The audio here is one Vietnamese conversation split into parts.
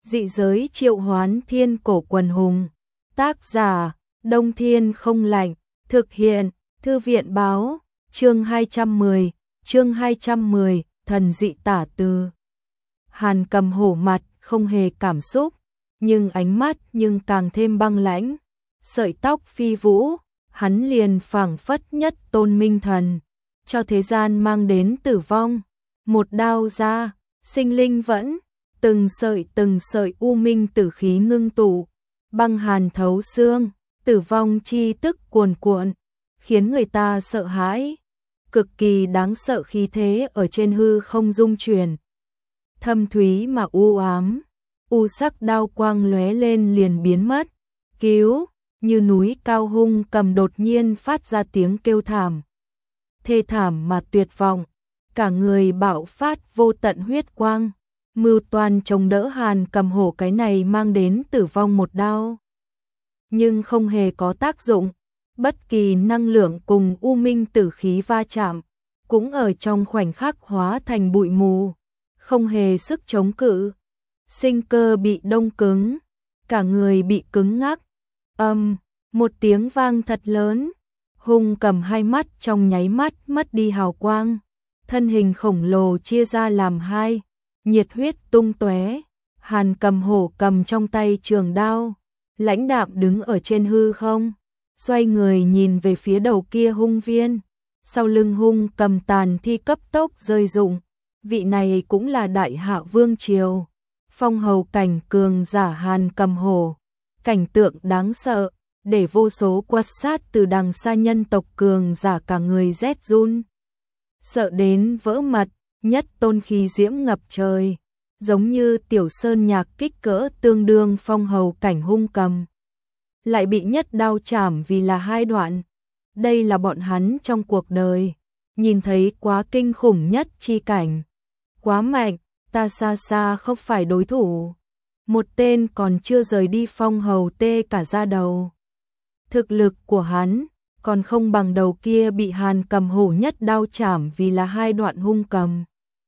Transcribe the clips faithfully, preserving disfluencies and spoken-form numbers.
Dị giới triệu hoán thiên cổ quần hùng. Tác giả, Đông Thiên Không Lạnh. Thực hiện, Thư viện báo, chương hai trăm mười, chương hai trăm mười, thần dị tả từ. Hàn Cầm hổ mặt, không hề cảm xúc, nhưng ánh mắt nhưng càng thêm băng lãnh. Sợi tóc phi vũ, hắn liền phảng phất nhất tôn minh thần, cho thế gian mang đến tử vong. Một đao ra, sinh linh vẫn, từng sợi từng sợi u minh tử khí ngưng tụ, băng hàn thấu xương, tử vong chi tức cuồn cuộn, khiến người ta sợ hãi. Cực kỳ đáng sợ khí thế ở trên hư không dung chuyển. Thâm thúy mà u ám, u sắc đao quang lóe lên liền biến mất. Cứu, như núi cao hung cầm đột nhiên phát ra tiếng kêu thảm. Thê thảm mà tuyệt vọng, cả người bạo phát vô tận huyết quang, mưu toan chống đỡ Hàn Cầm hổ cái này mang đến tử vong một đao. Nhưng không hề có tác dụng, bất kỳ năng lượng cùng u minh tử khí va chạm, cũng ở trong khoảnh khắc hóa thành bụi mù, không hề sức chống cự. Sinh cơ bị đông cứng, cả người bị cứng ngắc. Âm, một tiếng vang thật lớn, hung cầm hai mắt trong nháy mắt mất đi hào quang, thân hình khổng lồ chia ra làm hai, nhiệt huyết tung tóe. Hàn Cầm hổ cầm trong tay trường đao, lãnh đạm đứng ở trên hư không, xoay người nhìn về phía đầu kia hung viên. Sau lưng hung cầm tàn thi cấp tốc rơi rụng, vị này cũng là đại hạ vương triều, phong hầu cảnh cường giả Hàn Cầm hổ. Cảnh tượng đáng sợ, để vô số quan sát từ đằng xa nhân tộc cường giả cả người rét run. Sợ đến vỡ mật, nhất tôn khí diễm ngập trời, giống như tiểu sơn nhạc kích cỡ tương đương phong hầu cảnh hung cầm. Lại bị nhất đao chảm vì là hai đoạn. Đây là bọn hắn trong cuộc đời nhìn thấy quá kinh khủng nhất chi cảnh. Quá mạnh, ta xa xa không phải đối thủ. Một tên còn chưa rời đi phong hầu tê cả da đầu. Thực lực của hắn còn không bằng đầu kia bị Hàn Cầm hổ nhất đao chảm vì là hai đoạn hung cầm.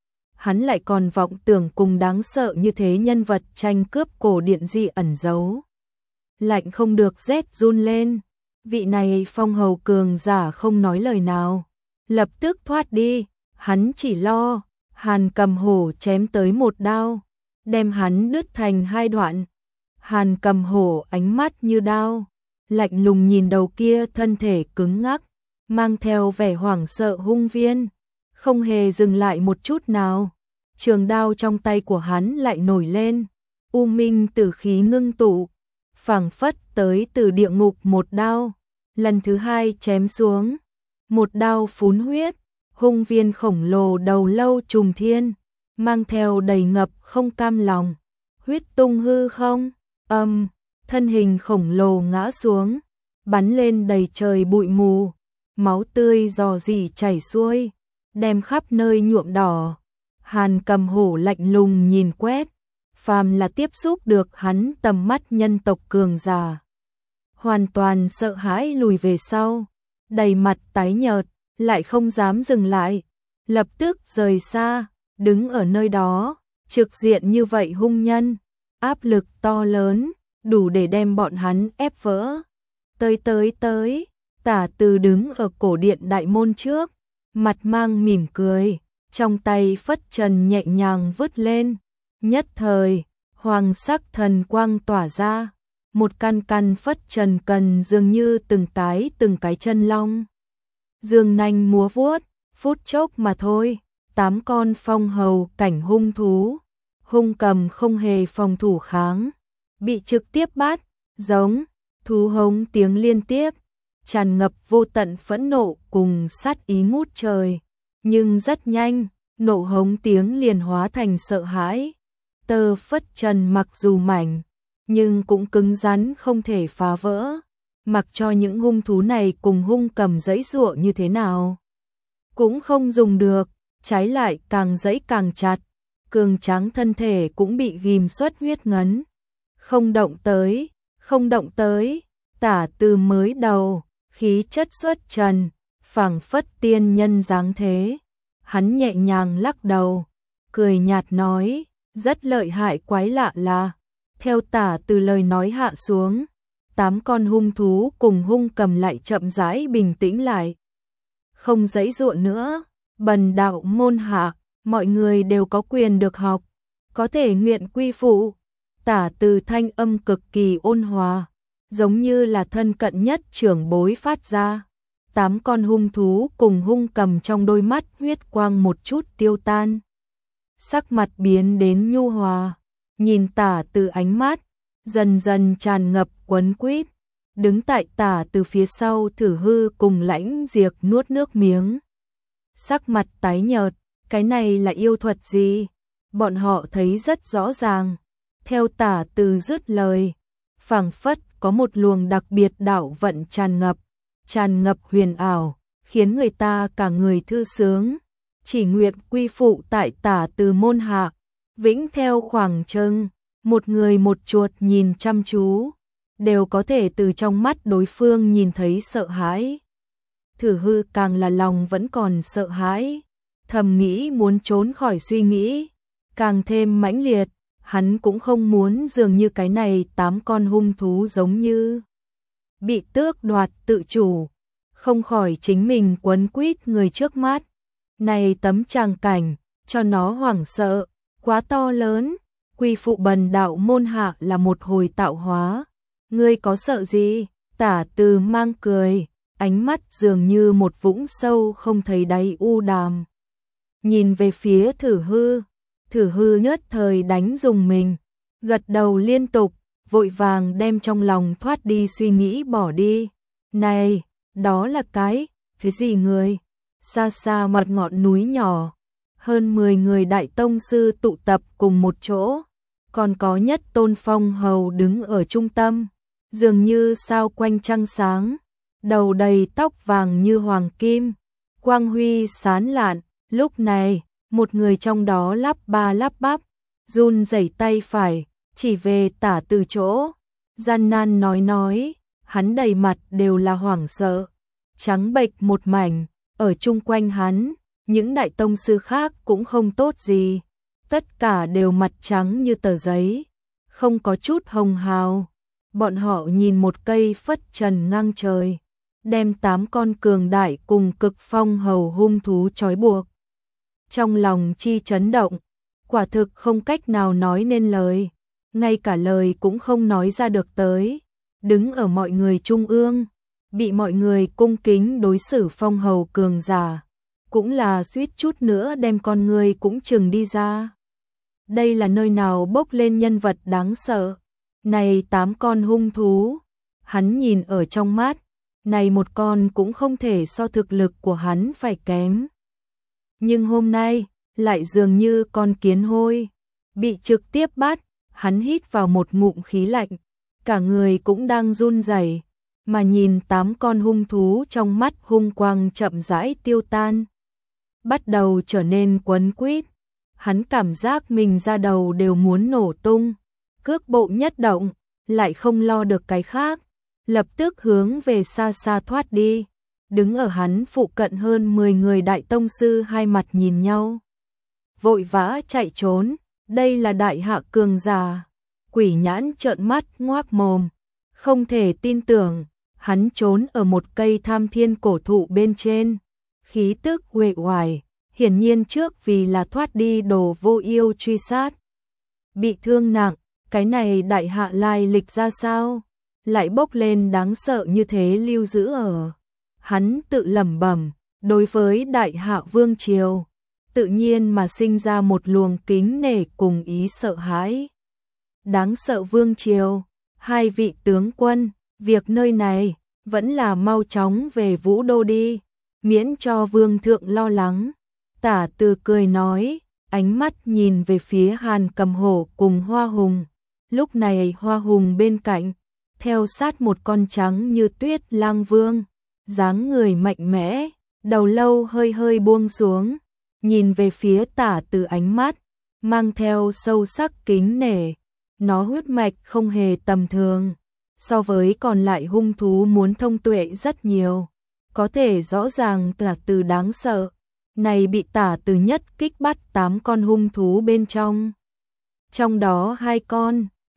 Hắn lại còn vọng tưởng cùng đáng sợ như thế nhân vật tranh cướp cổ điện dị ẩn giấu. Lạnh không được rét run lên. Vị này phong hầu cường giả không nói lời nào, lập tức thoát đi. Hắn chỉ lo Hàn Cầm hổ chém tới một đao, đem hắn đứt thành hai đoạn. Hàn Cầm hổ ánh mắt như đao, lạnh lùng nhìn đầu kia thân thể cứng ngắc, mang theo vẻ hoảng sợ hung viên, không hề dừng lại một chút nào. Trường đao trong tay của hắn lại nổi lên, u minh tử khí ngưng tụ, phảng phất tới từ địa ngục một đao. Lần thứ hai chém xuống, một đao phún huyết, hung viên khổng lồ đầu lâu trùng thiên, mang theo đầy ngập không cam lòng, huyết tung hư không. Âm, thân hình khổng lồ ngã xuống, bắn lên đầy trời bụi mù, máu tươi rò rỉ chảy xuôi, đem khắp nơi nhuộm đỏ. Hàn Cầm hổ lạnh lùng nhìn quét, phàm là tiếp xúc được hắn tầm mắt nhân tộc cường giả, hoàn toàn sợ hãi lùi về sau, đầy mặt tái nhợt, lại không dám dừng lại, lập tức rời xa, đứng ở nơi đó. Trực diện như vậy hung nhân, áp lực to lớn, đủ để đem bọn hắn ép vỡ. Tới tới tới, Tả Từ đứng ở cổ điện đại môn trước, mặt mang mỉm cười, trong tay phất trần nhẹ nhàng vứt lên. Nhất thời, hoàng sắc thần quang tỏa ra, một căn căn phất trần cần dường như từng cái từng cái chân long. Dương nanh múa vuốt, phút chốc mà thôi, tám con phong hầu cảnh hung thú, hung cầm không hề phòng thủ kháng, bị trực tiếp bắt, giống, thú hống tiếng liên tiếp, tràn ngập vô tận phẫn nộ cùng sát ý ngút trời. Nhưng rất nhanh, nộ hống tiếng liền hóa thành sợ hãi. Tơ phất trần mặc dù mảnh, nhưng cũng cứng rắn không thể phá vỡ. Mặc cho những hung thú này cùng hung cầm giãy giụa như thế nào, cũng không dùng được, trái lại càng giãy càng chặt. Cường tráng thân thể cũng bị ghim xuất huyết ngấn. Không động tới, không động tới. Tả Từ mới đầu, khí chất xuất trần, phảng phất tiên nhân dáng thế. Hắn nhẹ nhàng lắc đầu, cười nhạt nói, rất lợi hại quái lạ là, Theo Tả Từ lời nói hạ xuống, tám con hung thú cùng hung cầm lại chậm rãi bình tĩnh lại. Không giãy giụa nữa, bần đạo môn hạ, mọi người đều có quyền được học, có thể nguyện quy phụ. Tả Từ thanh âm cực kỳ ôn hòa, giống như là thân cận nhất trưởng bối phát ra. Tám con hung thú cùng hung cầm trong đôi mắt huyết quang một chút tiêu tan. Sắc mặt biến đến nhu hòa, nhìn Tả Từ ánh mắt, dần dần tràn ngập quấn quýt. Đứng tại Tả Từ phía sau Thử Hư cùng Lãnh Diệp nuốt nước miếng. Sắc mặt tái nhợt, cái này là yêu thuật gì? Bọn họ thấy rất rõ ràng. Theo Tả Từ dứt lời, phảng phất có một luồng đặc biệt đạo vận tràn ngập, tràn ngập huyền ảo, khiến người ta cả người thư sướng. Chỉ nguyện quy phụ tại Tả Từ môn hạ, vĩnh theo khoảng trừng. Một người một chuột nhìn chăm chú, đều có thể từ trong mắt đối phương nhìn thấy sợ hãi. Thử Hư càng là lòng vẫn còn sợ hãi, thầm nghĩ muốn trốn khỏi suy nghĩ, càng thêm mãnh liệt. Hắn cũng không muốn dường như cái này tám con hung thú giống như bị tước đoạt tự chủ, không khỏi chính mình quấn quýt người trước mắt. Này tấm tràng cảnh, cho nó hoảng sợ, quá to lớn. Quy phụ bần đạo môn hạ là một hồi tạo hóa. Ngươi có sợ gì? Tả Từ mang cười, ánh mắt dường như một vũng sâu không thấy đáy u đàm. Nhìn về phía Thử Hư, Thử Hư nhất thời đánh dùng mình, gật đầu liên tục, vội vàng đem trong lòng thoát đi suy nghĩ bỏ đi. Này, đó là cái, cái gì người? Xa xa mặt ngọn núi nhỏ, hơn mười người đại tông sư tụ tập cùng một chỗ, còn có Nhất Tôn Phong hầu đứng ở trung tâm, dường như sao quanh trăng sáng, đầu đầy tóc vàng như hoàng kim, quang huy sáng lạn. Lúc này, một người trong đó lắp ba lắp bắp, run rẩy tay phải, chỉ về Tả Từ chỗ, gian nan nói nói, hắn đầy mặt đều là hoảng sợ, trắng bệch một mảnh. Ở chung quanh hắn, những đại tông sư khác cũng không tốt gì, tất cả đều mặt trắng như tờ giấy, không có chút hồng hào. Bọn họ nhìn một cây phất trần ngang trời, đem tám con cường đại cùng cực phong hầu hung thú trói buộc. Trong lòng chi chấn động, quả thực không cách nào nói nên lời, ngay cả lời cũng không nói ra được tới. Đứng ở mọi người trung ương, bị mọi người cung kính đối xử phong hầu cường giả, cũng là suýt chút nữa đem con người cũng chừng đi ra. Đây là nơi nào bốc lên nhân vật đáng sợ? Này tám con hung thú, hắn nhìn ở trong mắt, này một con cũng không thể so thực lực của hắn phải kém. Nhưng hôm nay, lại dường như con kiến hôi, bị trực tiếp bắt, hắn hít vào một ngụm khí lạnh, cả người cũng đang run rẩy, mà nhìn tám con hung thú trong mắt hung quang chậm rãi tiêu tan, bắt đầu trở nên quấn quýt. Hắn cảm giác mình da đầu đều muốn nổ tung, cước bộ nhất động, lại không lo được cái khác, lập tức hướng về xa xa thoát đi. Đứng ở hắn phụ cận hơn mười người đại tông sư hai mặt nhìn nhau, vội vã chạy trốn. Đây là đại hạ cường giả. Quỷ Nhãn trợn mắt ngoác mồm, không thể tin tưởng. Hắn trốn ở một cây Tham Thiên cổ thụ bên trên, khí tức uể oải, hiển nhiên trước vì là thoát đi đồ vô yêu truy sát, bị thương nặng. Cái này đại hạ lai lịch ra sao, lại bốc lên đáng sợ như thế lưu giữ ở. Hắn tự lẩm bẩm, đối với đại hạ vương triều, tự nhiên mà sinh ra một luồng kính nể cùng ý sợ hãi. Đáng sợ vương triều, hai vị tướng quân, việc nơi này vẫn là mau chóng về Vũ Đô đi, miễn cho vương thượng lo lắng. Tả Từ cười nói, ánh mắt nhìn về phía Hàn Cầm Hổ cùng Hoa Hùng. Lúc này Hoa Hùng bên cạnh, theo sát một con trắng như tuyết lang vương, dáng người mạnh mẽ, đầu lâu hơi hơi buông xuống, nhìn về phía Tả Từ ánh mắt, mang theo sâu sắc kính nể. Nó huyết mạch không hề tầm thường, so với còn lại hung thú muốn thông tuệ rất nhiều, có thể rõ ràng Tả Từ đáng sợ. Này bị Tả Từ nhất kích bắt tám con hung thú bên trong. Trong đó hai con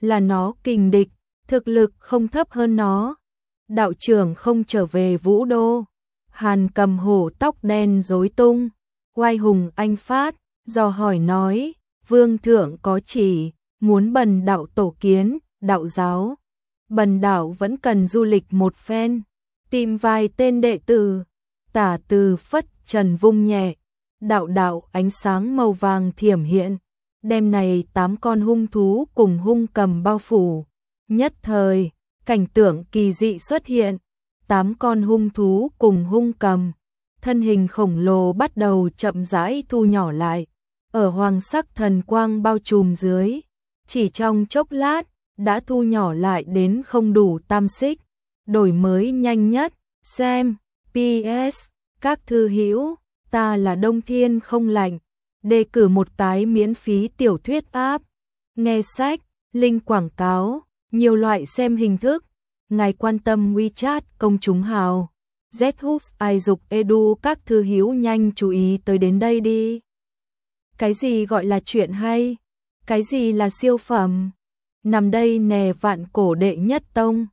là nó kình địch, thực lực không thấp hơn nó. Đạo trưởng không trở về Vũ Đô. Hàn Cầm hổ tóc đen rối tung, oai hùng anh phát, dò hỏi nói, vương thượng có chỉ, muốn bần đạo tổ kiến, đạo giáo. Bần đạo vẫn cần du lịch một phen, tìm vài tên đệ tử. Tả Từ phất trần vung nhẹ, đạo đạo ánh sáng màu vàng thiểm hiện, đêm này tám con hung thú cùng hung cầm bao phủ. Nhất thời, cảnh tượng kỳ dị xuất hiện, tám con hung thú cùng hung cầm, thân hình khổng lồ bắt đầu chậm rãi thu nhỏ lại, ở hoàng sắc thần quang bao trùm dưới, chỉ trong chốc lát, đã thu nhỏ lại đến không đủ tam xích. Đổi mới nhanh nhất, xem, pê ét, các thư hữu, ta là Đông Thiên không lạnh, đề cử một tái miễn phí tiểu thuyết app, nghe sách, link quảng cáo, nhiều loại xem hình thức. Ngài quan tâm WeChat công chúng hào, Zhooks ai dục edu các thư hữu nhanh chú ý tới đến đây đi. Cái gì gọi là chuyện hay? Cái gì là siêu phẩm? Nằm đây nè vạn cổ đệ nhất tông.